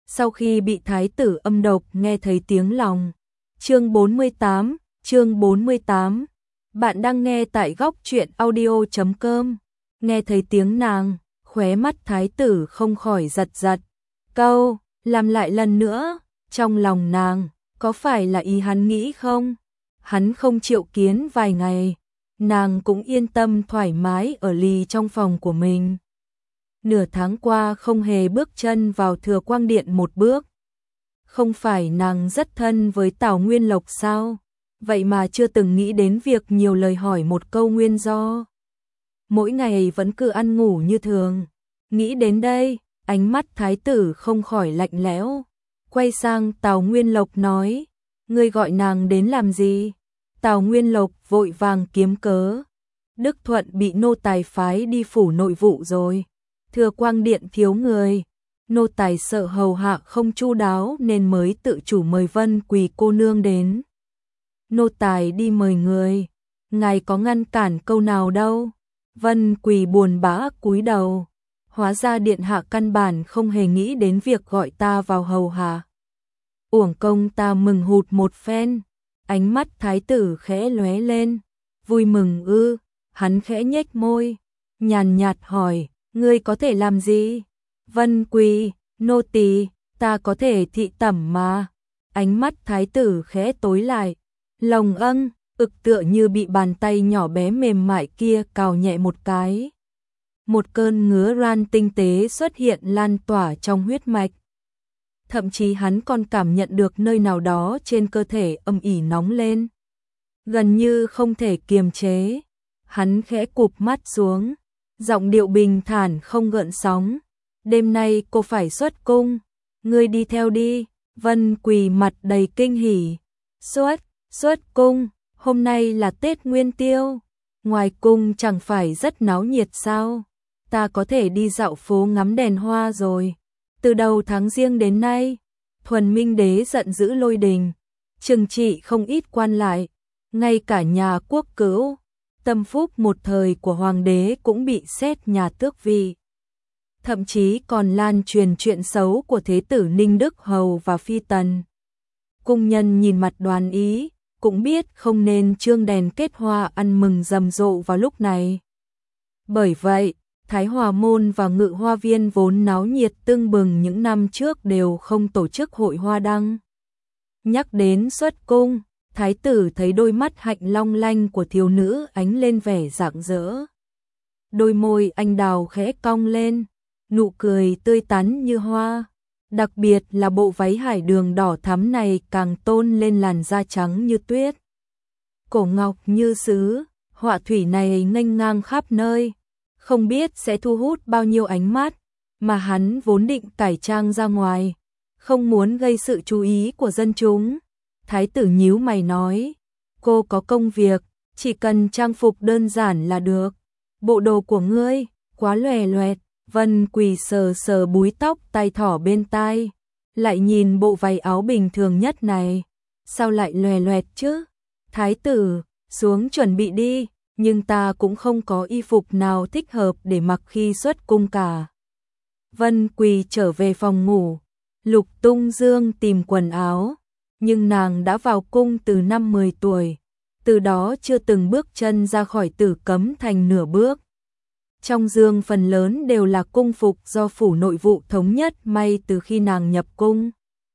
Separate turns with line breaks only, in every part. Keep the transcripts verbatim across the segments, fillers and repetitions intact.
sau khi bị thái tử âm độc nghe thấy tiếng lòng. Chương bốn mươi tám, chương bốn mươi tám. Bạn đang nghe tại góc truyện audio chấm com. Nghe thấy tiếng nàng, khóe mắt thái tử không khỏi giật giật. Câu, làm lại lần nữa, trong lòng nàng, có phải là ý hắn nghĩ không? Hắn không triệu kiến vài ngày, nàng cũng yên tâm thoải mái ở lì trong phòng của mình. Nửa tháng qua không hề bước chân vào Thừa Quang Điện một bước. Không phải nàng rất thân với Tào Nguyên Lộc sao? Vậy mà chưa từng nghĩ đến việc nhiều lời hỏi một câu nguyên do. Mỗi ngày vẫn cứ ăn ngủ như thường. Nghĩ đến đây, ánh mắt thái tử không khỏi lạnh lẽo. Quay sang Tào Nguyên Lộc nói, ngươi gọi nàng đến làm gì? Tào Nguyên Lộc vội vàng kiếm cớ. Đức Thuận bị nô tài phái đi phủ nội vụ rồi. Thừa Quang Điện thiếu người. Nô tài sợ hầu hạ không chu đáo nên mới tự chủ mời Vân Quỳ cô nương đến. Nô tài đi mời người, ngài có ngăn cản câu nào đâu. Vân Quỳ buồn bã cúi đầu. Hóa ra điện hạ căn bản không hề nghĩ đến việc gọi ta vào hầu hạ. Uổng công ta mừng hụt một phen. Ánh mắt thái tử khẽ lóe lên. Vui mừng ư? Hắn khẽ nhếch môi, nhàn nhạt hỏi, ngươi có thể làm gì? Vân Quỳ, nô tỳ, ta có thể thị tẩm mà. Ánh mắt thái tử khẽ tối lại. Lòng âng, ực tựa như bị bàn tay nhỏ bé mềm mại kia cào nhẹ một cái. Một cơn ngứa ran tinh tế xuất hiện lan tỏa trong huyết mạch. Thậm chí hắn còn cảm nhận được nơi nào đó trên cơ thể âm ỉ nóng lên. Gần như không thể kiềm chế. Hắn khẽ cụp mắt xuống. Giọng điệu bình thản không gợn sóng. Đêm nay cô phải xuất cung. Ngươi đi theo đi. Vân Quỳ mặt đầy kinh hỉ. Xuất, xuất cung. Hôm nay là Tết Nguyên Tiêu. Ngoài cung chẳng phải rất náo nhiệt sao? Ta có thể đi dạo phố ngắm đèn hoa rồi. Từ đầu tháng Giêng đến nay, Thuần Minh Đế giận dữ lôi đình, trừng trị không ít quan lại, ngay cả nhà Quốc Cữu, tâm phúc một thời của hoàng đế cũng bị xét nhà tước vị. Thậm chí còn lan truyền chuyện xấu của thế tử Ninh Đức Hầu và Phi Tần. Cung nhân nhìn mặt Đoán Ý, cũng biết không nên trương đèn kết hoa ăn mừng rầm rộ vào lúc này. Bởi vậy, Thái Hòa Môn và Ngự Hoa Viên vốn náo nhiệt tưng bừng những năm trước đều không tổ chức hội hoa đăng. Nhắc đến xuất cung, thái tử thấy đôi mắt hạnh long lanh của thiếu nữ ánh lên vẻ rạng rỡ. Đôi môi anh đào khẽ cong lên, nụ cười tươi tắn như hoa. Đặc biệt là bộ váy hải đường đỏ thắm này càng tôn lên làn da trắng như tuyết. Cổ ngọc như sứ, họa thủy này nghênh ngang khắp nơi. Không biết sẽ thu hút bao nhiêu ánh mắt, mà hắn vốn định cải trang ra ngoài, không muốn gây sự chú ý của dân chúng. Thái tử nhíu mày nói, cô có công việc, chỉ cần trang phục đơn giản là được. Bộ đồ của ngươi, quá lòe loẹt. Vân Quỳ sờ sờ búi tóc tay thỏ bên tai, lại nhìn bộ váy áo bình thường nhất này. Sao lại lòe loẹt chứ? Thái tử, xuống chuẩn bị đi. Nhưng ta cũng không có y phục nào thích hợp để mặc khi xuất cung cả. Vân Quỳ trở về phòng ngủ. Lục Tung Dương tìm quần áo. Nhưng nàng đã vào cung từ năm mười tuổi. Từ đó chưa từng bước chân ra khỏi Tử Cấm Thành nửa bước. Trong giường phần lớn đều là cung phục do phủ nội vụ thống nhất may từ khi nàng nhập cung.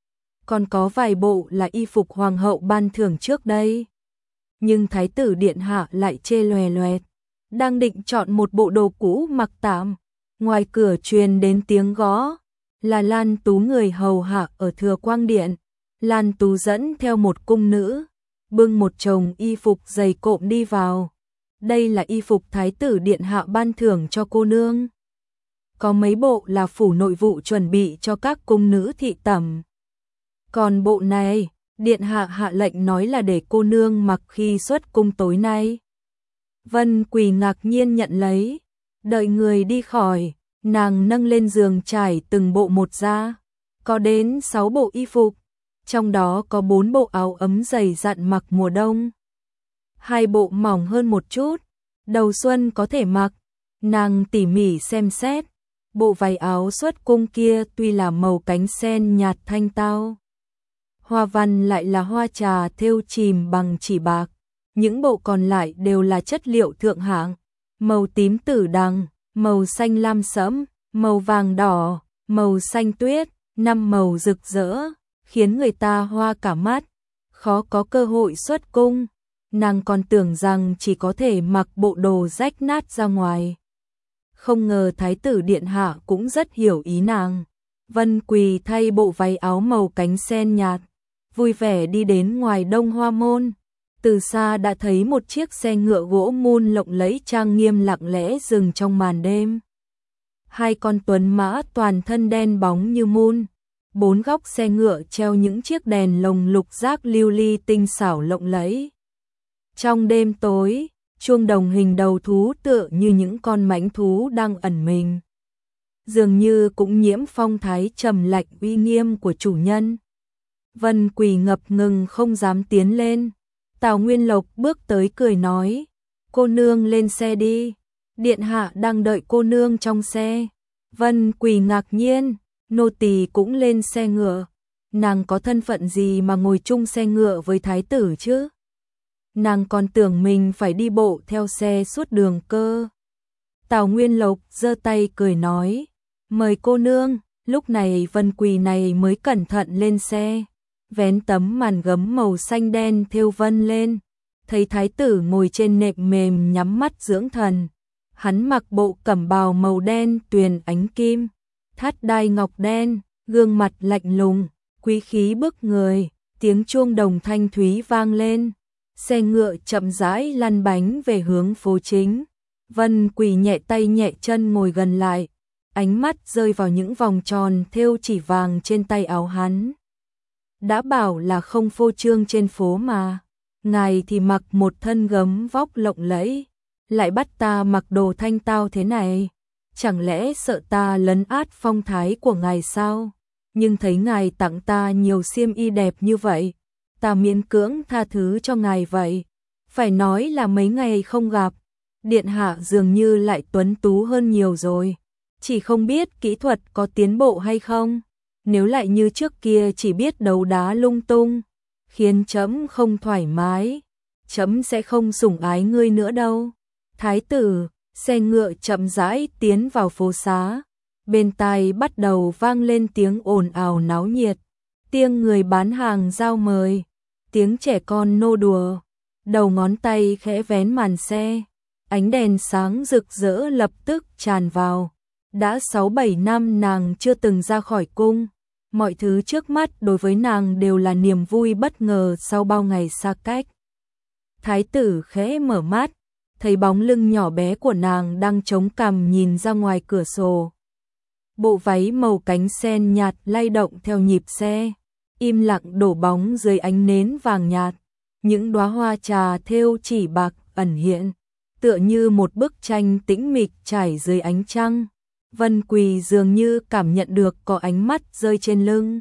Còn có vài bộ là y phục hoàng hậu ban thưởng trước đây. Nhưng thái tử điện hạ lại chê loè loẹt, đang định chọn một bộ đồ cũ mặc tạm, ngoài cửa truyền đến tiếng gõ, là Lan Tú người hầu hạ ở Thừa Quang Điện. Lan Tú dẫn theo một cung nữ, bưng một chồng y phục dày cộm đi vào. Đây là y phục thái tử điện hạ ban thưởng cho cô nương. Có mấy bộ là phủ nội vụ chuẩn bị cho các cung nữ thị tẩm. Còn bộ này, điện hạ hạ lệnh nói là để cô nương mặc khi xuất cung tối nay. Vân Quỳ ngạc nhiên nhận lấy, đợi người đi khỏi, nàng nâng lên giường trải từng bộ một ra, có đến sáu bộ y phục, trong đó có bốn bộ áo ấm dày dặn mặc mùa đông. Hai bộ mỏng hơn một chút, đầu xuân có thể mặc. Nàng tỉ mỉ xem xét, Bộ váy áo xuất cung kia tuy là màu cánh sen nhạt thanh tao, hoa văn lại là hoa trà thêu chìm bằng chỉ bạc, những bộ còn lại đều là chất liệu thượng hạng, màu tím tử đằng, màu xanh lam sẫm, màu vàng đỏ, màu xanh tuyết, năm màu rực rỡ, khiến người ta hoa cả mắt, khó có cơ hội xuất cung. Nàng còn tưởng rằng chỉ có thể mặc bộ đồ rách nát ra ngoài. Không ngờ thái tử điện hạ cũng rất hiểu ý nàng. Vân Quỳ thay bộ váy áo màu cánh sen nhạt, vui vẻ đi đến ngoài Đông Hoa môn. Từ xa đã thấy một chiếc xe ngựa gỗ mun lộng lẫy trang nghiêm lặng lẽ dừng trong màn đêm. Hai con tuấn mã toàn thân đen bóng như mun, bốn góc xe ngựa treo những chiếc đèn lồng lục giác lưu ly tinh xảo lộng lẫy. Trong đêm tối, chuông đồng hình đầu thú tựa như những con mãnh thú đang ẩn mình, dường như cũng nhiễm phong thái trầm lạnh uy nghiêm của chủ nhân. Vân Quỳ ngập ngừng không dám tiến lên. Tào Nguyên Lộc bước tới cười nói, cô nương lên xe đi, điện hạ đang đợi cô nương trong xe. Vân Quỳ ngạc nhiên, nô tỳ cũng lên xe ngựa, nàng có thân phận gì mà ngồi chung xe ngựa với thái tử chứ? Nàng còn tưởng mình phải đi bộ theo xe suốt đường cơ. Tào Nguyên Lộc giơ tay cười nói, mời cô nương. Lúc này Vân Quỳ này mới cẩn thận lên xe, vén tấm màn gấm màu xanh đen thêu vân lên, thấy thái tử ngồi trên nệm mềm nhắm mắt dưỡng thần. Hắn mặc bộ cẩm bào màu đen tuyền ánh kim, thắt đai ngọc đen, gương mặt lạnh lùng, quý khí bức người, tiếng chuông đồng thanh thúy vang lên. Xe ngựa chậm rãi lăn bánh về hướng phố chính. Vân Quỳ nhẹ tay nhẹ chân ngồi gần lại, ánh mắt rơi vào những vòng tròn thêu chỉ vàng trên tay áo hắn. Đã bảo là không phô trương trên phố mà, ngài thì mặc một thân gấm vóc lộng lẫy, lại bắt ta mặc đồ thanh tao thế này, chẳng lẽ sợ ta lấn át phong thái của ngài sao? Nhưng thấy ngài tặng ta nhiều xiêm y đẹp như vậy, ta miễn cưỡng tha thứ cho ngài vậy. Phải nói là mấy ngày không gặp, điện hạ dường như lại tuấn tú hơn nhiều rồi, chỉ không biết kỹ thuật có tiến bộ hay không. Nếu lại như trước kia chỉ biết đấu đá lung tung, khiến trẫm không thoải mái, trẫm sẽ không sủng ái ngươi nữa đâu. Thái tử, xe ngựa chậm rãi tiến vào phố xá, bên tai bắt đầu vang lên tiếng ồn ào náo nhiệt, tiếng người bán hàng rao mời, tiếng trẻ con nô đùa, đầu ngón tay khẽ vén màn xe, ánh đèn sáng rực rỡ lập tức tràn vào. Đã sáu bảy năm nàng chưa từng ra khỏi cung, mọi thứ trước mắt đối với nàng đều là niềm vui bất ngờ sau bao ngày xa cách. Thái tử khẽ mở mắt, thấy bóng lưng nhỏ bé của nàng đang chống cằm nhìn ra ngoài cửa sổ. Bộ váy màu cánh sen nhạt lay động theo nhịp xe, im lặng đổ bóng dưới ánh nến vàng nhạt, những đóa hoa trà thêu chỉ bạc ẩn hiện, tựa như một bức tranh tĩnh mịch trải dưới ánh trăng. Vân Quỳ dường như cảm nhận được có ánh mắt rơi trên lưng.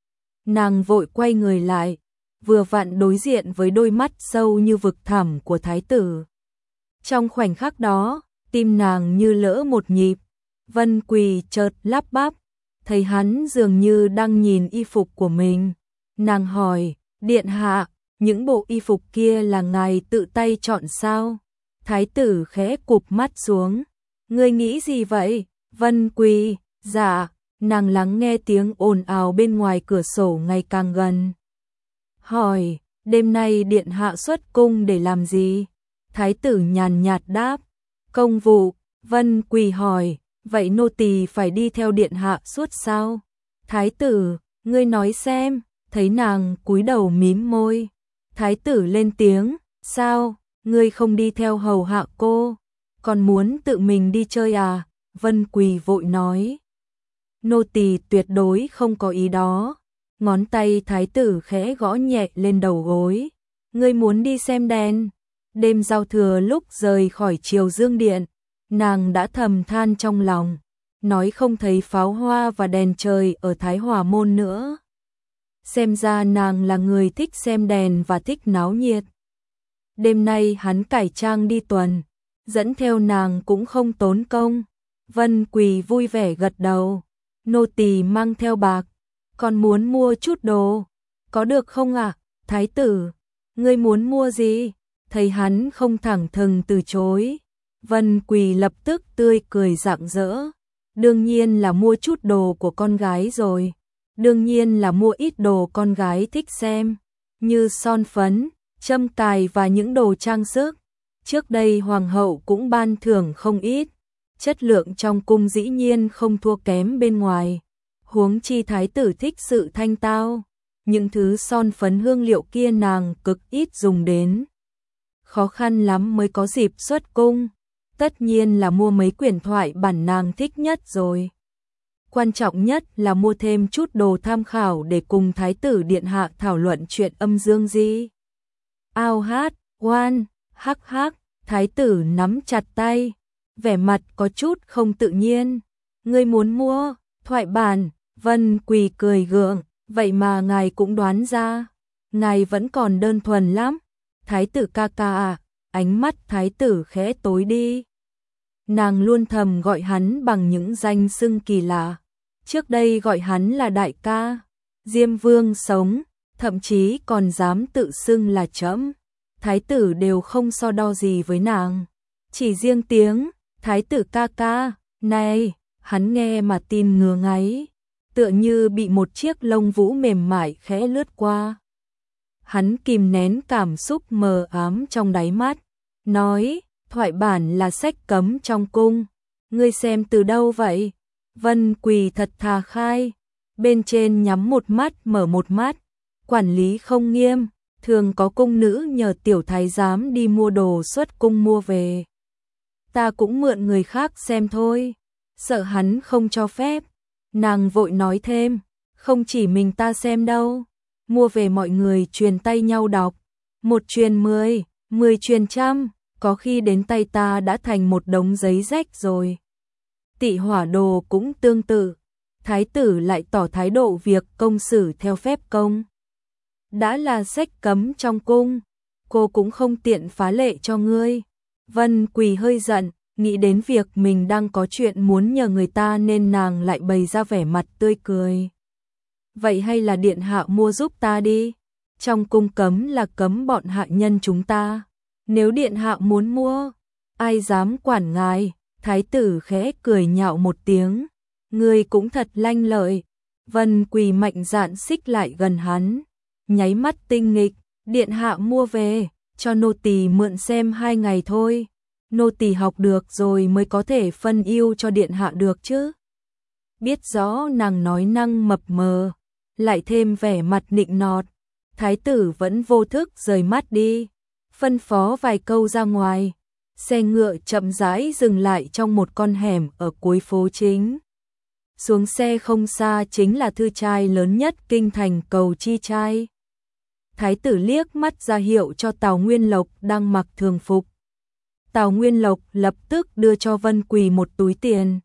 Nàng vội quay người lại, vừa vặn đối diện với đôi mắt sâu như vực thẳm của thái tử. Trong khoảnh khắc đó, tim nàng như lỡ một nhịp. Vân Quỳ chợt lắp bắp, thấy hắn dường như đang nhìn y phục của mình. Nàng hỏi, điện hạ, những bộ y phục kia là ngài tự tay chọn sao? Thái tử khẽ cụp mắt xuống, ngươi nghĩ gì vậy? Vân Quỳ, dạ. Nàng lắng nghe tiếng ồn ào bên ngoài cửa sổ ngày càng gần. Hỏi, đêm nay điện hạ xuất cung để làm gì? Thái tử nhàn nhạt đáp, công vụ. Vân Quỳ hỏi, vậy nô tỳ phải đi theo điện hạ suốt sao? Thái tử, ngươi nói xem. Thấy nàng cúi đầu mím môi, thái tử lên tiếng, sao, ngươi không đi theo hầu hạ cô, còn muốn tự mình đi chơi à? Vân Quỳ vội nói, nô tỳ tuyệt đối không có ý đó. Ngón tay thái tử khẽ gõ nhẹ lên đầu gối, ngươi muốn đi xem đèn. Đêm giao thừa lúc rời khỏi Triều Dương Điện, nàng đã thầm than trong lòng, nói không thấy pháo hoa và đèn trời ở Thái Hòa Môn nữa. Xem ra nàng là người thích xem đèn và thích náo nhiệt. Đêm nay hắn cải trang đi tuần, dẫn theo nàng cũng không tốn công, Vân Quỳ vui vẻ gật đầu. Nô tỳ mang theo bạc, còn muốn mua chút đồ, có được không ạ? À? Thái tử, ngươi muốn mua gì? Thấy hắn không thẳng thừng từ chối, Vân Quỳ lập tức tươi cười rạng rỡ. Đương nhiên là mua chút đồ của con gái rồi. Đương nhiên là mua ít đồ con gái thích xem, như son phấn, châm cài và những đồ trang sức. Trước đây hoàng hậu cũng ban thưởng không ít, chất lượng trong cung dĩ nhiên không thua kém bên ngoài. Huống chi thái tử thích sự thanh tao, những thứ son phấn hương liệu kia nàng cực ít dùng đến. Khó khăn lắm mới có dịp xuất cung, tất nhiên là mua mấy quyển thoại bản nàng thích nhất rồi. Quan trọng nhất là mua thêm chút đồ tham khảo để cùng thái tử điện hạ thảo luận chuyện âm dương di. Ao hát, oan, hắc hắc, thái tử nắm chặt tay, vẻ mặt có chút không tự nhiên. Ngươi muốn mua thoại bản? Vân Quỳ cười gượng, vậy mà ngài cũng đoán ra, ngài vẫn còn đơn thuần lắm. Thái tử ca ca à? Ánh mắt thái tử khẽ tối đi. Nàng luôn thầm gọi hắn bằng những danh xưng kỳ lạ. Trước đây gọi hắn là đại ca, Diêm Vương sống, thậm chí còn dám tự xưng là trẫm. Thái tử đều không so đo gì với nàng, chỉ riêng tiếng thái tử ca ca này, hắn nghe mà tim ngứa ngáy, tựa như bị một chiếc lông vũ mềm mại khẽ lướt qua. Hắn kìm nén cảm xúc mờ ám trong đáy mắt, nói, thoại bản là sách cấm trong cung, ngươi xem từ đâu vậy? Vân Quỳ thật thà khai, bên trên nhắm một mắt mở một mắt, quản lý không nghiêm, thường có cung nữ nhờ tiểu thái giám đi mua đồ xuất cung mua về. Ta cũng mượn người khác xem thôi, sợ hắn không cho phép. Nàng vội nói thêm, không chỉ mình ta xem đâu, mua về mọi người truyền tay nhau đọc, một truyền mười, mười truyền trăm, có khi đến tay ta đã thành một đống giấy rách rồi. Tị hỏa đồ cũng tương tự, thái tử lại tỏ thái độ việc công xử theo phép công. Đã là sách cấm trong cung, cô cũng không tiện phá lệ cho ngươi. Vân Quỳ hơi giận, nghĩ đến việc mình đang có chuyện muốn nhờ người ta nên nàng lại bày ra vẻ mặt tươi cười. Vậy hay là điện hạ mua giúp ta đi, trong cung cấm là cấm bọn hạ nhân chúng ta. Nếu điện hạ muốn mua, ai dám quản ngài? Thái tử khẽ cười nhạo một tiếng, ngươi cũng thật lanh lợi. Vân Quỳ mạnh dạn xích lại gần hắn, nháy mắt tinh nghịch, điện hạ mua về, cho nô tỳ mượn xem hai ngày thôi. Nô tỳ học được rồi mới có thể phân ưu cho điện hạ được chứ. Biết rõ nàng nói năng mập mờ, lại thêm vẻ mặt nịnh nọt, thái tử vẫn vô thức rời mắt đi, phân phó vài câu ra ngoài. Xe ngựa chậm rãi dừng lại trong một con hẻm ở cuối phố chính. Xuống xe không xa chính là thư trai lớn nhất kinh thành Cầu Chi Trai. Thái tử liếc mắt ra hiệu cho Tào Nguyên Lộc đang mặc thường phục. Tào Nguyên Lộc lập tức đưa cho Vân Quỳ một túi tiền.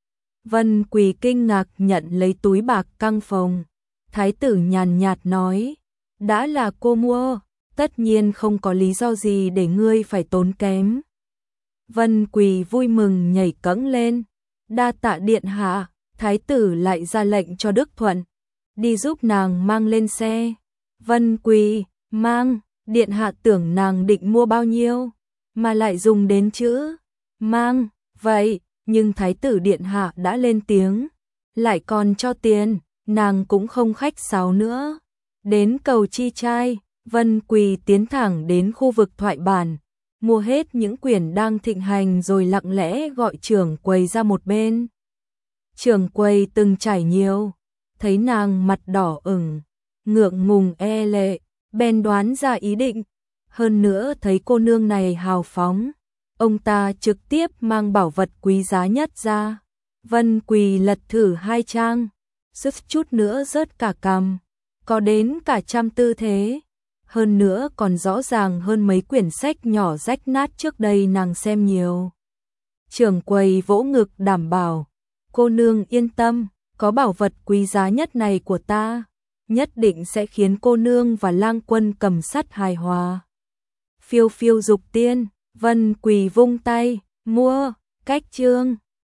Vân Quỳ kinh ngạc nhận lấy túi bạc căng phồng. Thái tử nhàn nhạt nói, đã là cô mua, tất nhiên không có lý do gì để ngươi phải tốn kém. Vân Quỳ vui mừng nhảy cẫng lên, đa tạ điện hạ. Thái tử lại ra lệnh cho Đức Thuận, đi giúp nàng mang lên xe. Vân Quỳ, mang, điện hạ tưởng nàng định mua bao nhiêu, mà lại dùng đến chữ mang, vậy, nhưng thái tử điện hạ đã lên tiếng, lại còn cho tiền, nàng cũng không khách sáo nữa. Đến Cầu Chi Trai, Vân Quỳ tiến thẳng đến khu vực thoại bản, mua hết những quyển đang thịnh hành rồi lặng lẽ gọi trưởng quầy ra một bên. Trưởng quầy từng trải nhiều, thấy nàng mặt đỏ ửng, ngượng ngùng e lệ, bèn đoán ra ý định. Hơn nữa thấy cô nương này hào phóng, ông ta trực tiếp mang bảo vật quý giá nhất ra. Vân Quỳ lật thử hai trang, suýt chút nữa rớt cả cằm, có đến cả trăm tư thế. Hơn nữa còn rõ ràng hơn mấy quyển sách nhỏ rách nát trước đây nàng xem nhiều. Trưởng quầy vỗ ngực đảm bảo, cô nương yên tâm, có bảo vật quý giá nhất này của ta, nhất định sẽ khiến cô nương và lang quân cầm sắt hài hòa. Phiêu phiêu dục tiên, Vân Quỳ vung tay, mua, cách chương.